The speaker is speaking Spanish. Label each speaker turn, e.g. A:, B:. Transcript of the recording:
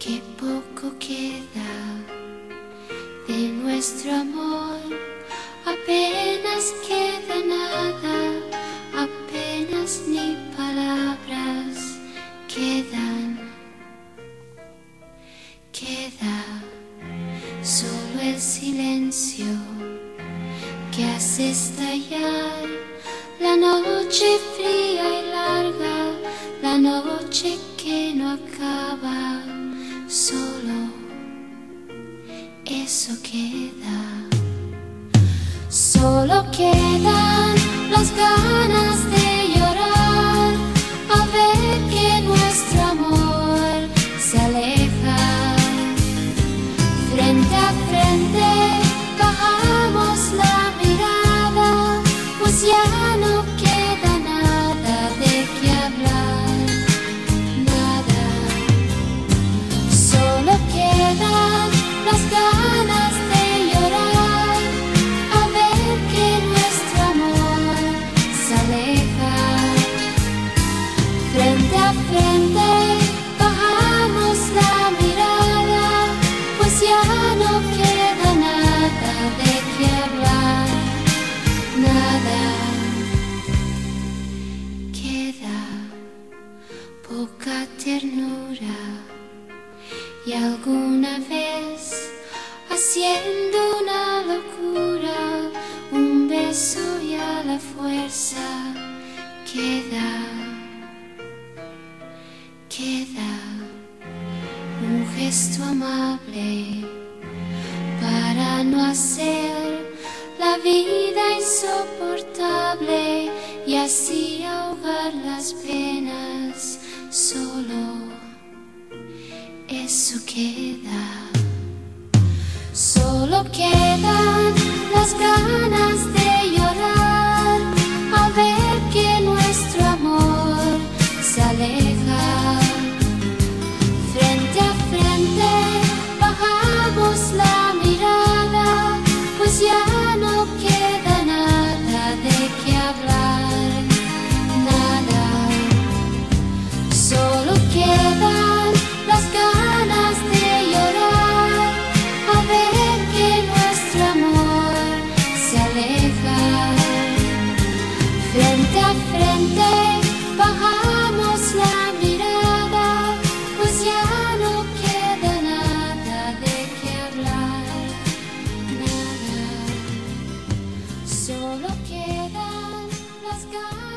A: que poco queda de nuestro amor, apenas queda nada, apenas ni palabras quedan, queda solo el silencio que hace estallar la noche fría y larga, la noche que no acaba. Solo eso queda, solo quedan las ganas de llorar al ver que nuestro amor se aleja. Frente a frente bajamos la mirada, pues ya no queda nada de qué hablar, nada. Solo quedan las ganas de llorar al ver que nuestro amor se aleja. Frente a frente bajamos la mirada, pues ya no queda nada de qué hablar, nada. Queda poca ternura y alguna vez, haciendo una locura, un beso y a la fuerza queda, queda un gesto amable para no hacer la vida insoportable y así ahogar las penas. Solo eso queda, solo quedan las ganas de llorar al ver que nuestro amor se aleja. Frente a frente bajamos la mirada, pues ya no queda nada de qué hablar, nada. Solo quedan las ganas de llorar al ver que nuestro amor se aleja. Frente a frente bajamos la mirada, pues ya no queda nada de qué hablar, nada. Solo quedan las ganas.